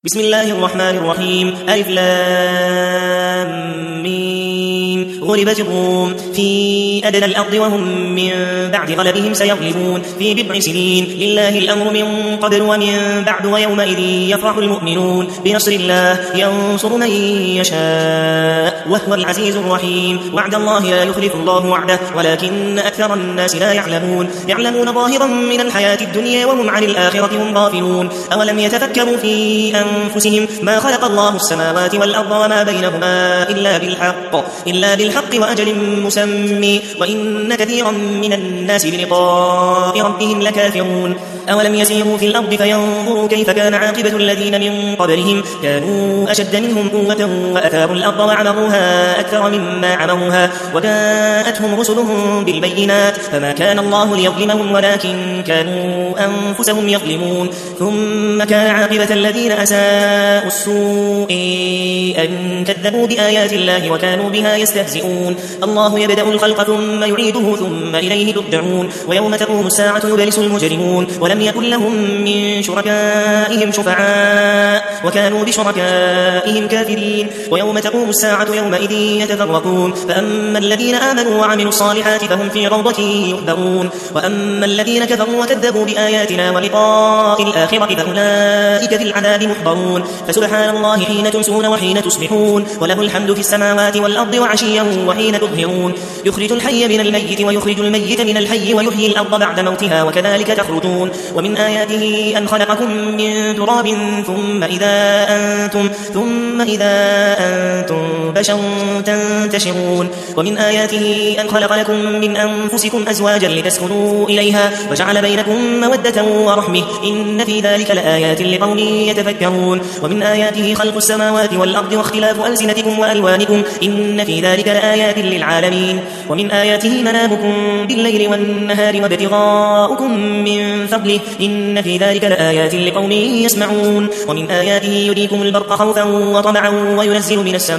بسم الله الرحمن الرحيم. ألف لام ميم. غلبت الروم في أدنى الأرض وهم من بعد غلبهم سيغلبون في بضع سنين. لله الأمر من قبل ومن بعد ويومئذ يفرح المؤمنون بنصر الله ينصر من يشاء وهو العزيز الرحيم. وعد الله لا يخلف الله وعده ولكن أكثر الناس لا يعلمون ظاهرا من الحياة الدنيا وهم عن الآخرة هم غافلون. أولم يتفكروا في أنفسهم ما خلق الله السماوات والأرض وما بينهما إلا بالحق وأجل مسمى وإن كثيرا من الناس بلقاء ربهم لكافرون. أولم يسيروا في الأرض فينظروا كيف كان عاقبة الذين من قبلهم كانوا أشد منهم قوة وأثاروا الأرض وعمروها أكثر مما عمروها وجاءتهم رسلهم بالبينات فما كان الله ليظلمهم ولكن كانوا أنفسهم يظلمون. ثم كان عاقبة الذين أساءوا السوء أن كذبوا بآيات الله وكانوا بها يستهزئون. الله يبدأ الخلق ثم يعيده ثم إليه ترجعون. ويوم تقوم الساعة يبلس المجرمون ولم يكن لهم من شركائهم شفعاء وكانوا بشركائهم كافرين. ويوم تقوم الساعة يومئذ يتفرقون فأما الذين آمنوا وعملوا الصالحات فهم في روضة يحبرون وأما الذين كفروا وكذبوا بآياتنا ولقاء الآخرة فأولئك في العذاب محضرون. فسبحان الله حين تمسون وحين تصبحون وله الحمد في السماوات والأرض وعشيا وحين تظهرون. يخرج الحي من الميت ويخرج الميت من الحي ويحيي الأرض بعد موتها وكذلك تخرجون. ومن آياته أن خلقكم من تراب ثم إذا أنتم بشر تنتشرون. ومن آياته أن خلق لكم من أنفسكم أزواجا لتسكنوا إليها وجعل بينكم مودة ورحمة إن في ذلك لآيات لقوم يتفكرون. ومن آياته خلق السماوات والأرض واختلاف ألسنتكم وألوانكم إن في ذلك لآيات للعالمين. ومن آياته منامكم بالليل والنهار وابتغاؤكم من فضله إن في ذلك لآيات لقوم يسمعون. ومن آياته يريكم البرق خوفا وطمعا وينزل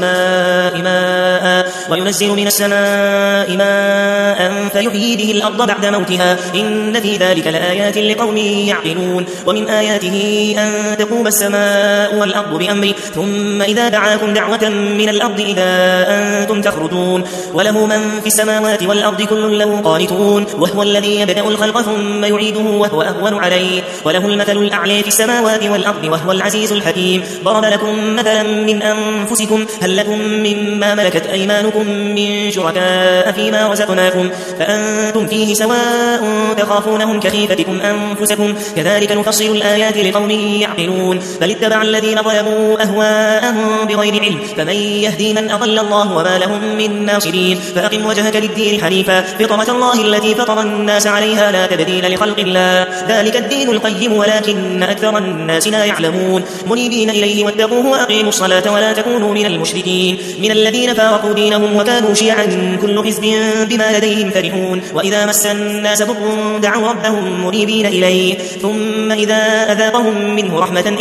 من السماء ماء فيحيي به الأرض بعد موتها إن في ذلك لآيات لقوم يعقلون. ومن آياته أن تقوم السماء والأرض بأمره ثم إذا دعاكم دعوة من الأرض إذا أنتم تخرجون. وله من في السماوات والأرض كل له قانتون وهو الذي يبدأ الخلق ثم يعيده وهو أهون عليه وله المثل الأعلى في السماوات والأرض وهو العزيز الحكيم. ضرب لكم مثلا من أنفسكم هل لكم مما ملكت أيمانكم من شركاء فيما رزقناكم فأنتم فيه سواء تخافونهم كخيفتكم أنفسكم كذلك نفصل الآيات لقوم يعقلون. بل اتبع الذين ظلموا أهواءهم بغير علم فمن يهدي من أضل الله وما لهم من ناصرين. فأقم وجهك للدين حنيفا فطرة الله التي فطر الناس عليها لا تبديل لخلق الله ذلك الدين القيم ولكن أكثر الناس لا يعلمون. منيبين إليه واتقوه وأقيموا الصلاة ولا تكونوا من المشركين من الذين فارقوا دينهم وكانوا شيعا كل حزب بما لديهم فرحون. وإذا مس الناس ضر دعوا ربهم منيبين إليه ثم إذا أذاقهم منه رحمة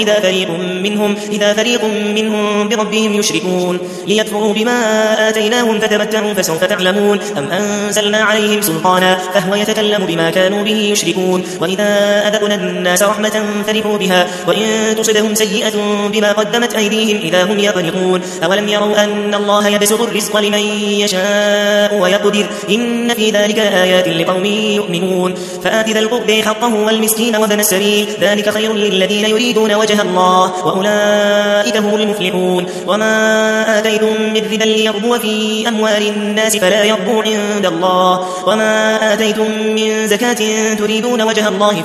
إذا فريق منهم بربهم يشركون ليكفروا بما آتيناهم فتمتعوا فسوف تعلمون. أم أنزلنا عليهم سلطانا فهو يتكلم بما كانوا به يشركون. وإذا أذقنا الناس رحمة فرحوا بها وإن تصبهم سيئة بما قدمت أيديهم إذا هم يقنطون. أولم يروا أن الله يبسط الرزق لمن يشاء ويقدر إن في ذلك آيات لقوم يؤمنون. فآت ذا القرب حقه والمسكين وابن السبيل ذلك خير للذين يريدون وجه الله وأولئك هم المفلحون. وما آتيتم من ربا ليربو في أموال الناس فلا يربو عند الله وما آتيتم من زكاة تريدون وجه الله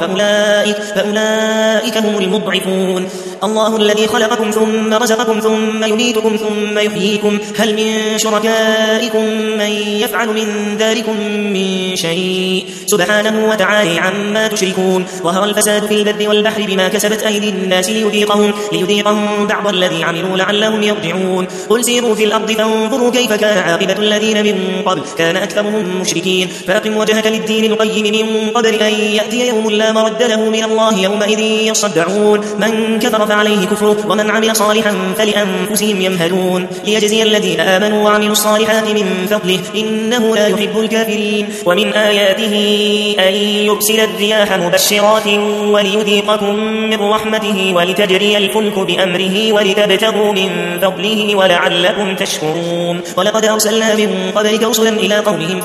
فأولئك هم المضعفون. الله الذي خلقكم ثم رزقكم ثم يميتكم ثم يحييكم هل من شركائكم من يفعل من ذلكم من شيء سبحانه وتعالى عما تشركون. ظهر الفساد في البر والبحر بما كسبت أيدي الناس ليذيقهم بعض الذي عملوا لعلهم يرجعون. قل سيروا في الأرض فانظروا كيف كان عاقبة الذين من قبل كان أكثرهم مشركين. فأقم وجهك للدين القيم من قبل أن يأتي يوم لا مرد له من الله يومئذ يصدعون. من كفر فعليه كفره ومن عمل صالحا فلأنفسهم يمهدون ليجزي الذين آمنوا وعملوا الصالحات من فضله إنه لا يحب الكافرين ومن آياته أن يرسل الرياح مبشرات وليذيقكم من رحمته ولتجري الفلك بأمره ولتبتغوا من فضله ولعلكم تشكرون ولقد أرسلنا من قبلك رسلا إلى قومهم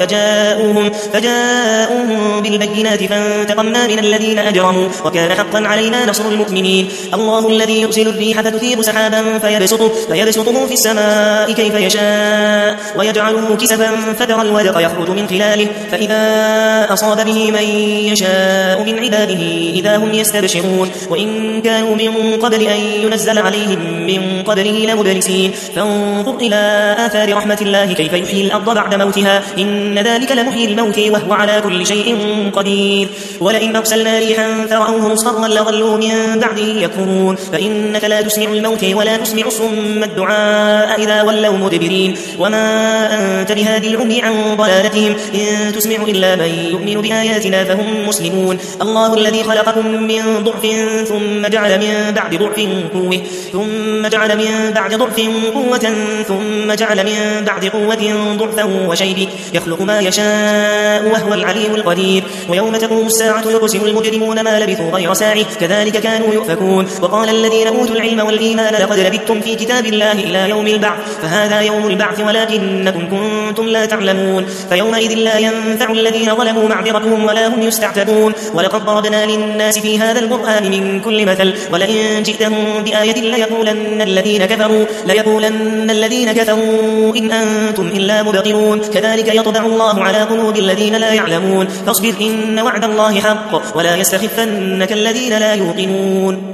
فجاءوهم بالبينات فانتقمنا من الذين أجرموا وكان حقا علينا نصر المؤمنين الله الذي يرسل الريح فتثير سحابا فيبسطه في السماء كيف يشاء ويجعله كسفا فترى الودق يخرج من خلاله فإذا أصاب به من يشاء من عباده إذا هم يستبشرون وإن كانوا من قبل أن ينزل عليهم من قبله لمبلسين فانظر إلى آثار رحمة الله كيف يحيي الأرض بعد موتها إن ذلك لمحيي الموت وهو على كل شيء قدير ولئن أرسلنا ريحا فرأوه مصفرا لظلوا من بعده يكفرون فإنك لا تسمع الموت ولا تسمع الصم الدعاء إذا ولوا مدبرين وما أنت بهادي العمي عن ضلالتهم إن تسمع إلا من يؤمن بآياتنا فهم مسلمون الله الذي خلقكم من ضعف ثم جعل من بعد ضعف قوة ثم جعل من بعد ضعف قوة ثم جعل من بعد قوة ضعفا وشيبا يخلق ما يشاء وهو العليم القدير ويوم تقوم الساعة يقسم المجرمون ما لبثوا غير ساعة كذلك كانوا يؤفكون وقال الذين أوتوا العلم والإيمان لقد لبثتم في كتاب الله إلى يوم البعث فهذا يوم البعث ولكنكم كنتم لا تعلمون فيومئذ لا ينفع الذين ظلموا معذرتهم ولا هم يستعتبون ولقد ضربنا للناس في هذا القرآن من كل مثل ولئن جئتهم بآية ليقولن الذين كفروا إن أنتم إلا مبطلون كذلك يطبع الله على قلوب الذين لا يعلمون فاصبر إن وعد الله حق ولا يستخفنك الذين لا يوقنون